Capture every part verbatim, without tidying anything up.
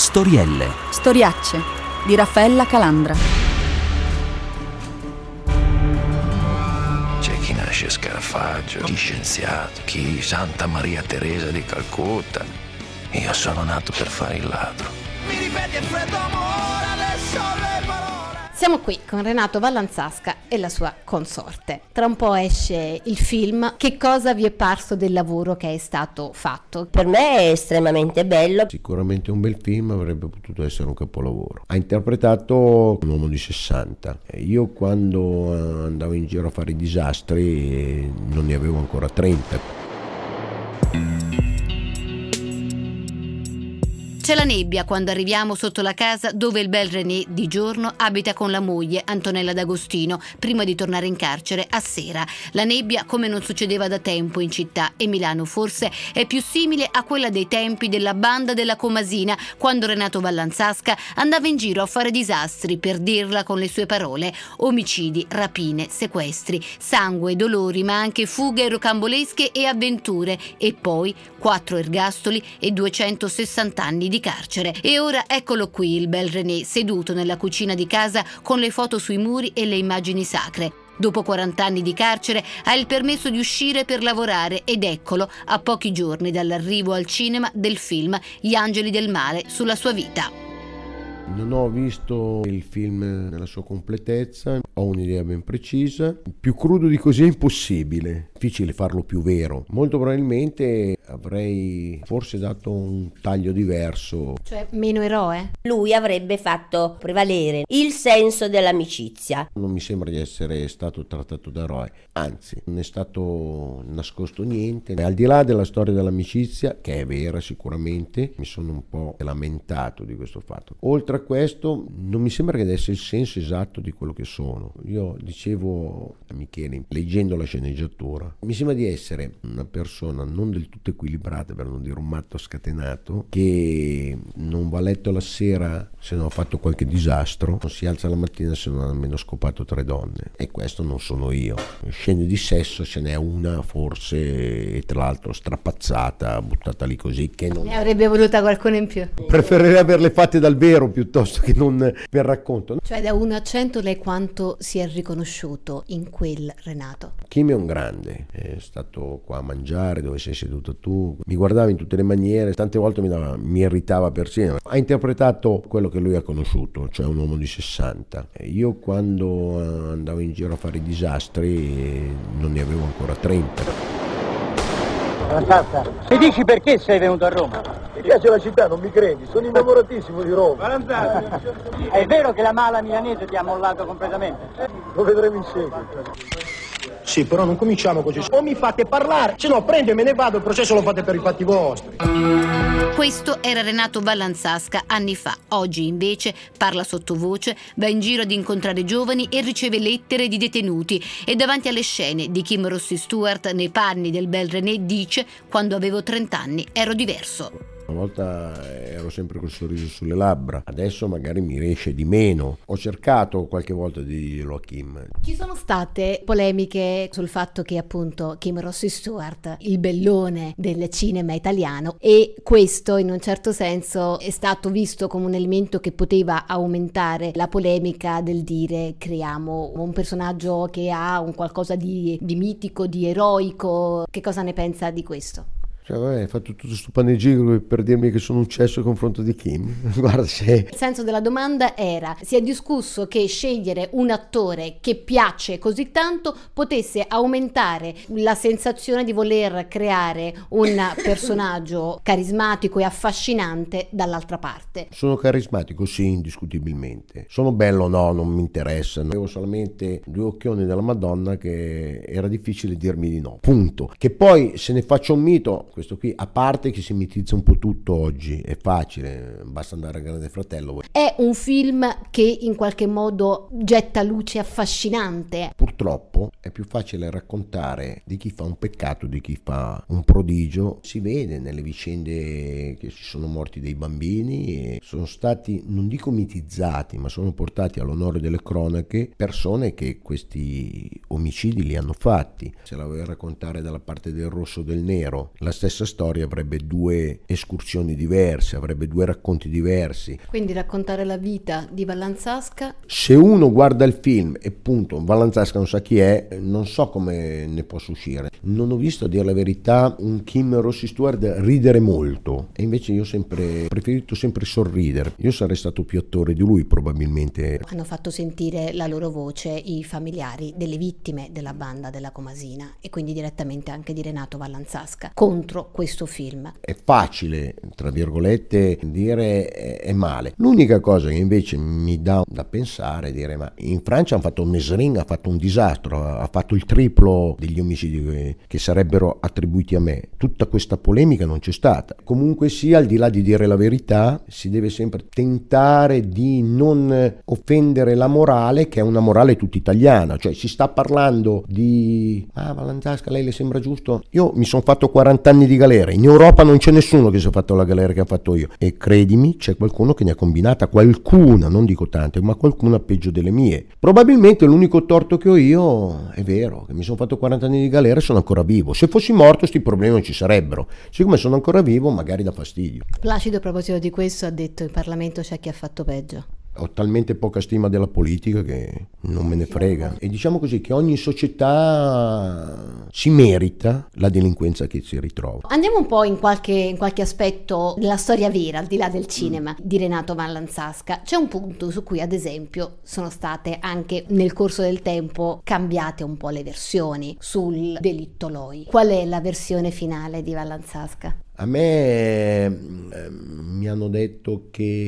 Storielle. Storiacce di Raffaella Calandra. C'è chi nasce Scarafaggio, chi scienziato, chi Santa Maria Teresa di Calcutta. Io sono nato per fare il ladro. Mi ripeti è freddo amore, adesso le parole. Siamo qui con Renato Vallanzasca e la sua consorte. Tra un po' esce il film. Che cosa vi è parso del lavoro che è stato fatto? Per me è estremamente bello. Sicuramente un bel film, avrebbe potuto essere un capolavoro. Ha interpretato un uomo di sessanta. Io quando andavo in giro a fare i disastri non ne avevo ancora trenta. C'è la nebbia quando arriviamo sotto la casa dove il bel René di giorno abita con la moglie Antonella D'Agostino prima di tornare in carcere a sera. La nebbia, come non succedeva da tempo in città, e Milano forse è più simile a quella dei tempi della banda della Comasina, quando Renato Vallanzasca andava in giro a fare disastri, per dirla con le sue parole: omicidi, rapine, sequestri, sangue, dolori, ma anche fughe rocambolesche e avventure, e poi quattro ergastoli e duecentosessanta anni di carcere. E ora eccolo qui il bel René seduto nella cucina di casa con le foto sui muri e le immagini sacre. Dopo quaranta anni di carcere ha il permesso di uscire per lavorare ed eccolo a pochi giorni dall'arrivo al cinema del film Gli angeli del male sulla sua vita. Non ho visto il film nella sua completezza, ho un'idea ben precisa. Più crudo di così è impossibile, difficile farlo più vero. Molto probabilmente avrei forse dato un taglio diverso. Cioè meno eroe? Lui avrebbe fatto prevalere il senso dell'amicizia. Non mi sembra di essere stato trattato da eroe, anzi non è stato nascosto niente. Al di là della storia dell'amicizia, che è vera sicuramente, mi sono un po' lamentato di questo fatto. Oltre a questo non mi sembra che desse il senso esatto di quello che sono. Io dicevo a Michele, leggendo la sceneggiatura, mi sembra di essere una persona non del tutto equilibrata, per non dire un matto scatenato, che non va a letto la sera se non ha fatto qualche disastro, non si alza la mattina se non ha almeno scopato tre donne, e questo non sono io. Scene di sesso ce n'è una forse, e tra l'altro strapazzata, buttata lì così, che non... Ne avrebbe voluta qualcuno in più. Preferirei averle fatte dal vero piuttosto che non per racconto. Cioè da uno a cento lei quanto si è riconosciuto in quel Renato? Kim è un grande, è stato qua a mangiare dove sei seduto tu, mi guardava in tutte le maniere, tante volte mi, dava, mi irritava persino. Ha interpretato quello che lui ha conosciuto, cioè un uomo di sessanta. Io quando andavo in giro a fare i disastri non ne avevo ancora trenta. Vallanzasca, mi dici perché sei venuto a Roma? Mi piace la città, non mi credi? Sono innamoratissimo di Roma. Vallanzasca, è vero che la mala milanese ti ha mollato completamente? Lo vedremo in seguito. Sì, però non cominciamo così. O mi fate parlare, se no prendo e me ne vado, il processo lo fate per i fatti vostri. Questo era Renato Vallanzasca anni fa. Oggi invece parla sottovoce, va in giro ad incontrare giovani e riceve lettere di detenuti, e davanti alle scene di Kim Rossi Stuart nei panni del bel René dice: quando avevo trenta anni ero diverso. Una volta ero sempre col sorriso sulle labbra, adesso magari mi riesce di meno. Ho cercato qualche volta di dirlo a Kim. Ci sono state polemiche sul fatto che appunto Kim Rossi Stuart, il bellone del cinema italiano, e questo in un certo senso è stato visto come un elemento che poteva aumentare la polemica del dire creiamo un personaggio che ha un qualcosa di, di mitico, di eroico. Che cosa ne pensa di questo? Cioè, vabbè, hai fatto tutto questo panegirico per dirmi che sono un cesso a confronto di Kim? Guarda, se... Il senso della domanda era: si è discusso che scegliere un attore che piace così tanto potesse aumentare la sensazione di voler creare un personaggio carismatico e affascinante dall'altra parte. Sono carismatico, sì, indiscutibilmente. Sono bello, no, non mi interessano. Avevo solamente due occhioni della Madonna che era difficile dirmi di no, punto. Che poi se ne faccio un mito, questo qui, a parte che si mitizza un po' tutto oggi, è facile, basta andare al Grande Fratello. È un film che in qualche modo getta luce affascinante. Purtroppo purtroppo è più facile raccontare di chi fa un peccato, di chi fa un prodigio. Si vede nelle vicende che ci sono morti dei bambini e sono stati, non dico mitizzati, ma sono portati all'onore delle cronache persone che questi omicidi li hanno fatti. Se la vuoi raccontare dalla parte del rosso o del nero, la stessa storia avrebbe due escursioni diverse, avrebbe due racconti diversi. Quindi raccontare la vita di Vallanzasca. Se uno guarda il film e appunto Vallanzasca non sa chi è, non so come ne possa uscire. Non ho visto, a dire la verità, un Kim Rossi Stuart ridere molto, e invece io ho sempre preferito sempre sorridere. Io sarei stato più attore di lui probabilmente. Hanno fatto sentire la loro voce i familiari delle vittime della banda della Comasina e quindi direttamente anche di Renato Vallanzasca contro questo film. È facile, tra virgolette, dire è male. L'unica cosa che invece mi dà da pensare è dire: ma in Francia hanno fatto un Mesrin, ha fatto un disastro, ha fatto il triplo degli omicidi che, che sarebbero attribuiti a me. Tutta questa polemica non c'è stata. Comunque sia, al di là di dire la verità, si deve sempre tentare di non offendere la morale, che è una morale tutta italiana. Cioè si sta parlando di ah Vallanzasca, lei le sembra giusto? Io mi sono fatto quaranta anni di galera, in Europa non c'è nessuno che si è fatto la galera che ha fatto io, e credimi c'è qualcuno che ne ha combinata, qualcuna, non dico tante, ma qualcuna peggio delle mie. Probabilmente l'unico torto che ho io è vero, che mi sono fatto quaranta anni di galera e sono ancora vivo. Se fossi morto sti problemi non ci sarebbero, siccome sono ancora vivo magari dà fastidio. Placido, a proposito di questo, ha detto: in Parlamento c'è chi ha fatto peggio. Ho talmente poca stima della politica che non me ne frega. E diciamo così che ogni società si merita la delinquenza che si ritrova. Andiamo un po' in qualche, in qualche aspetto della storia vera, al di là del cinema, di Renato Vallanzasca. C'è un punto su cui, ad esempio, sono state anche nel corso del tempo cambiate un po' le versioni sul delitto Loi. Qual è la versione finale di Vallanzasca? A me eh, mi hanno detto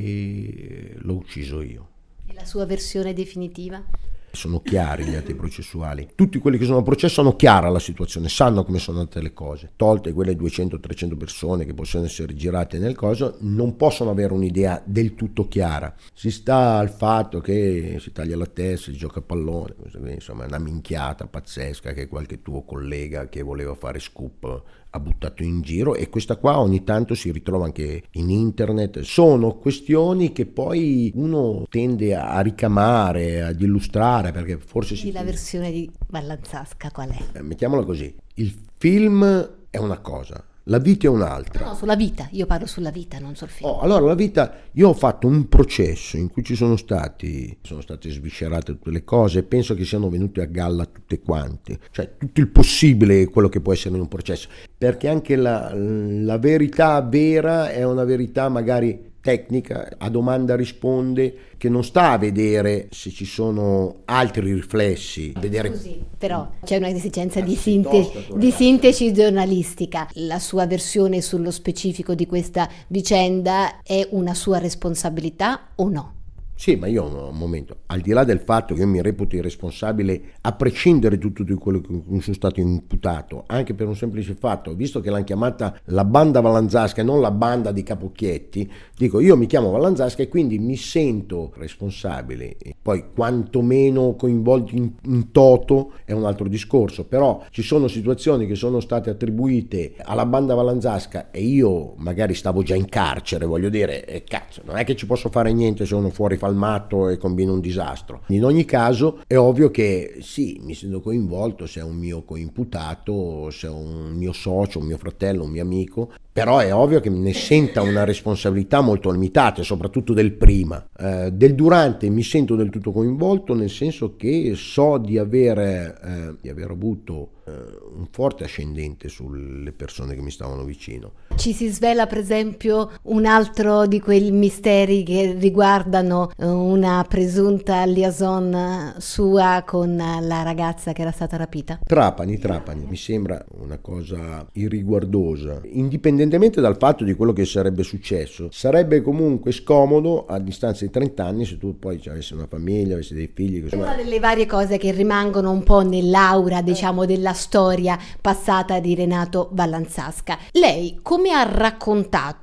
che l'ho ucciso io. E la sua versione definitiva? Sono chiari gli atti processuali. Tutti quelli che sono a processo hanno chiara la situazione, sanno come sono andate le cose. Tolte quelle duecento trecento persone che possono essere girate nel coso, non possono avere un'idea del tutto chiara. Si sta al fatto che si taglia la testa, si gioca a pallone, insomma è una minchiata pazzesca che qualche tuo collega che voleva fare scoop ha buttato in giro, e questa qua ogni tanto si ritrova anche in internet. Sono questioni che poi uno tende a ricamare, ad illustrare, perché forse si... E la versione di Vallanzasca qual è? Eh, mettiamola così, il film è una cosa, la vita è un'altra. No, sulla vita, io parlo sulla vita, non sul film. Oh, allora la vita, io ho fatto un processo in cui ci sono stati, sono state sviscerate tutte le cose, e penso che siano venute a galla tutte quante, cioè tutto il possibile quello che può essere in un processo, perché anche la, la verità vera è una verità magari tecnica, a domanda risponde, che non sta a vedere se ci sono altri riflessi. Vedere... Scusi, però c'è una esigenza di, sinte... di sintesi giornalistica. La sua versione sullo specifico di questa vicenda è una sua responsabilità o no? Sì, ma io un momento, al di là del fatto che io mi reputo irresponsabile, a prescindere da tutto di quello che sono stato imputato, anche per un semplice fatto, visto che l'hanno chiamata la banda Vallanzasca e non la banda di Capocchietti, dico io mi chiamo Vallanzasca e quindi mi sento responsabile. E poi quantomeno coinvolti in, in toto è un altro discorso, però ci sono situazioni che sono state attribuite alla banda Vallanzasca e io magari stavo già in carcere, voglio dire, e cazzo, non è che ci posso fare niente se uno fuori fa il matto e combina un disastro. In ogni caso è ovvio che sì, mi sento coinvolto se è un mio coimputato, se è un mio socio, un mio fratello, un mio amico, però è ovvio che ne senta una responsabilità molto limitata, soprattutto del prima. Eh, del durante mi sento del tutto coinvolto, nel senso che so di aver, eh, di aver avuto eh, un forte ascendente sulle persone che mi stavano vicino. Ci si svela per esempio un altro di quei misteri che riguardano una presunta liaison sua con la ragazza che era stata rapita? Trapani, Trapani, mi sembra una cosa irriguardosa, indipendentemente dal fatto di quello che sarebbe successo. Sarebbe comunque scomodo a distanza di trenta anni se tu poi avessi una famiglia, avessi dei figli. È una delle varie cose che rimangono un po' nell'aura, diciamo, della storia passata di Renato Vallanzasca. Lei come ha raccontato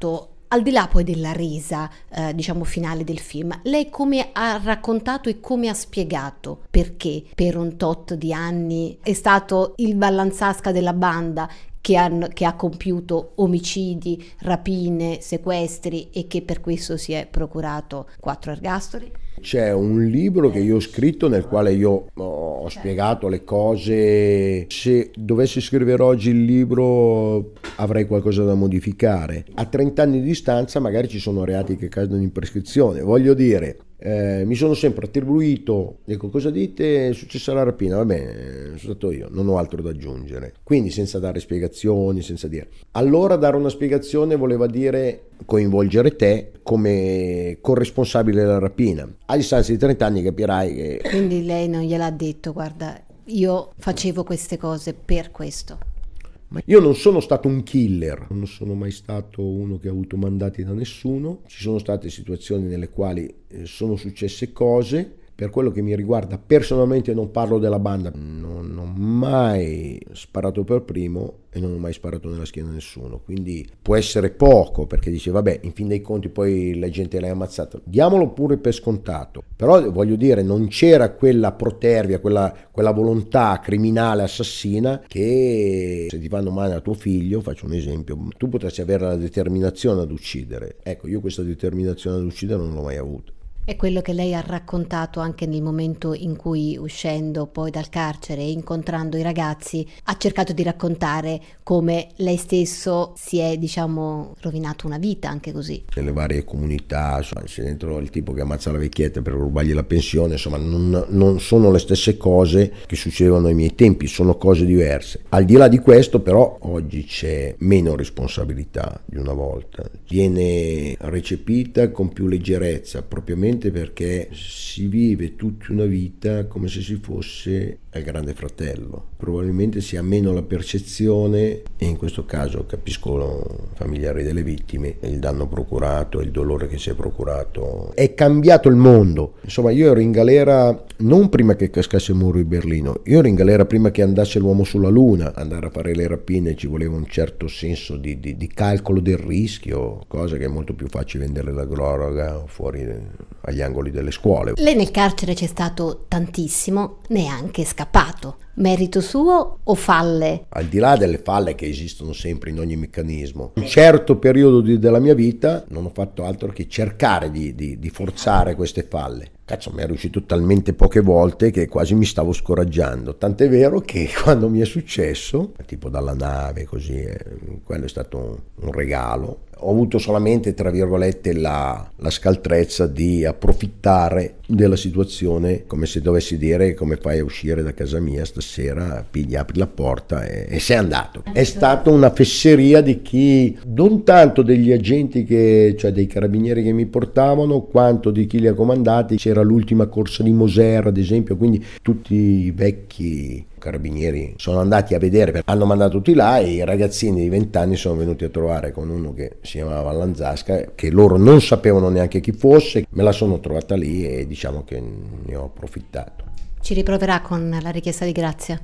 Al di là poi della resa, eh, diciamo, finale del film, lei come ha raccontato e come ha spiegato perché per un tot di anni è stato il Vallanzasca della banda che, hanno, che ha compiuto omicidi, rapine, sequestri e che per questo si è procurato quattro ergastoli? C'è un libro che io ho scritto nel quale io ho spiegato le cose. Se dovessi scrivere oggi il libro avrei qualcosa da modificare. A trenta anni di distanza magari ci sono reati che cadono in prescrizione. Voglio dire, eh, mi sono sempre attribuito, dico cosa dite, è successa la rapina, va bene, sono stato io, non ho altro da aggiungere. Quindi senza dare spiegazioni, senza dire. Allora dare una spiegazione voleva dire coinvolgere te come corresponsabile della rapina. A distanza di trenta anni capirai che... Quindi lei non gliel'ha detto, guarda, io facevo queste cose per questo. Ma io non sono stato un killer, non sono mai stato uno che ha avuto mandati da nessuno. Ci sono state situazioni nelle quali sono successe cose. Per quello che mi riguarda, personalmente non parlo della banda, non ho mai sparato per primo e non ho mai sparato nella schiena a nessuno, quindi può essere poco, perché dice vabbè, in fin dei conti poi la gente l'ha ammazzato, diamolo pure per scontato, però voglio dire non c'era quella protervia, quella, quella volontà criminale assassina che se ti fanno male a tuo figlio, faccio un esempio, tu potresti avere la determinazione ad uccidere. Ecco, io questa determinazione ad uccidere non l'ho mai avuta. È quello che lei ha raccontato anche nel momento in cui, uscendo poi dal carcere e incontrando i ragazzi, ha cercato di raccontare come lei stesso si è, diciamo, rovinato una vita anche così. Nelle varie comunità, insomma, c'è dentro il tipo che ammazza la vecchietta per rubargli la pensione, insomma, non, non sono le stesse cose che succedevano ai miei tempi, sono cose diverse. Al di là di questo, però, oggi c'è meno responsabilità di una volta, viene recepita con più leggerezza, propriamente perché si vive tutta una vita come se si fosse al Grande Fratello. Probabilmente si ha meno la percezione, e in questo caso capisco i familiari delle vittime, il danno procurato, il dolore che si è procurato. È cambiato il mondo. Insomma, io ero in galera non prima che cascasse il muro di Berlino, io ero in galera prima che andasse l'uomo sulla Luna. Andare a fare le rapine ci voleva un certo senso di, di, di calcolo del rischio, cosa che è molto più facile vendere la droga fuori agli angoli delle scuole. Lei nel carcere c'è stato tantissimo, neanche scappato. Merito suo o falle? Al di là delle falle che esistono sempre in ogni meccanismo, un certo periodo di, della mia vita non ho fatto altro che cercare di, di, di forzare queste falle. Cazzo, mi è riuscito talmente poche volte che quasi mi stavo scoraggiando, tant'è vero che quando mi è successo, tipo dalla nave così, eh, quello è stato un, un regalo. Ho avuto solamente, tra virgolette, la, la scaltrezza di approfittare della situazione, come se dovessi dire come fai a uscire da casa mia stasera, pigli, apri la porta e, e sei andato. È stata una fesseria di chi, non tanto degli agenti, che, cioè dei carabinieri che mi portavano, quanto di chi li ha comandati. C'era l'ultima corsa di Moser, ad esempio, quindi tutti i vecchi carabinieri sono andati a vedere, hanno mandato tutti là, e i ragazzini di venti anni sono venuti a trovare con uno che si chiamava Vallanzasca, che loro non sapevano neanche chi fosse. Me la sono trovata lì e diciamo che ne ho approfittato. Ci riproverà con la richiesta di grazia?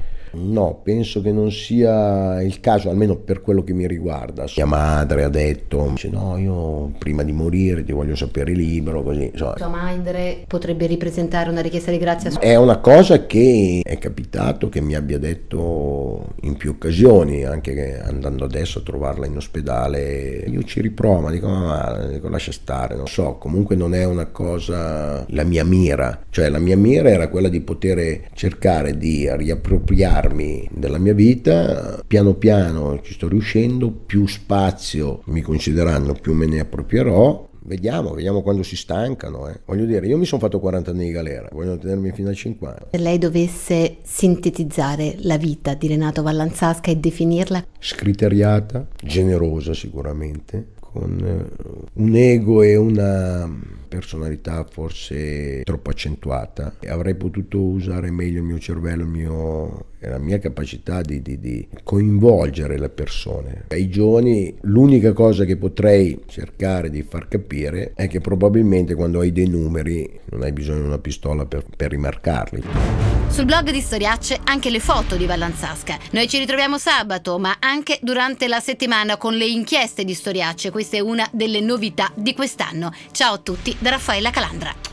No, penso che non sia il caso, almeno per quello che mi riguarda. Mia madre ha detto, dice, no, io prima di morire ti voglio sapere libero, così. Insomma. Sua madre potrebbe ripresentare una richiesta di grazia? È una cosa che è capitato che mi abbia detto in più occasioni, anche andando adesso a trovarla in ospedale. Io ci riprovo, dico, ma dico, lascia stare, non so, comunque non è una cosa, la mia mira. Cioè la mia mira era quella di poter cercare di riappropriare della mia vita, piano piano ci sto riuscendo, più spazio mi concederanno, più me ne approprierò. Vediamo, vediamo quando si stancano. Eh. Voglio dire, io mi sono fatto quaranta anni di galera, vogliono tenermi fino ai cinquanta. Se lei dovesse sintetizzare la vita di Renato Vallanzasca e definirla? Scriteriata, generosa sicuramente, con un ego e una personalità forse troppo accentuata. Avrei potuto usare meglio il mio cervello, il mio, la mia capacità di, di, di coinvolgere le persone. Ai giovani l'unica cosa che potrei cercare di far capire è che probabilmente quando hai dei numeri non hai bisogno di una pistola per, per rimarcarli. Sul blog di Storiacce anche le foto di Vallanzasca. Noi ci ritroviamo sabato, ma anche durante la settimana con le inchieste di Storiacce. Questa è una delle novità di quest'anno. Ciao a tutti da Raffaella Calandra.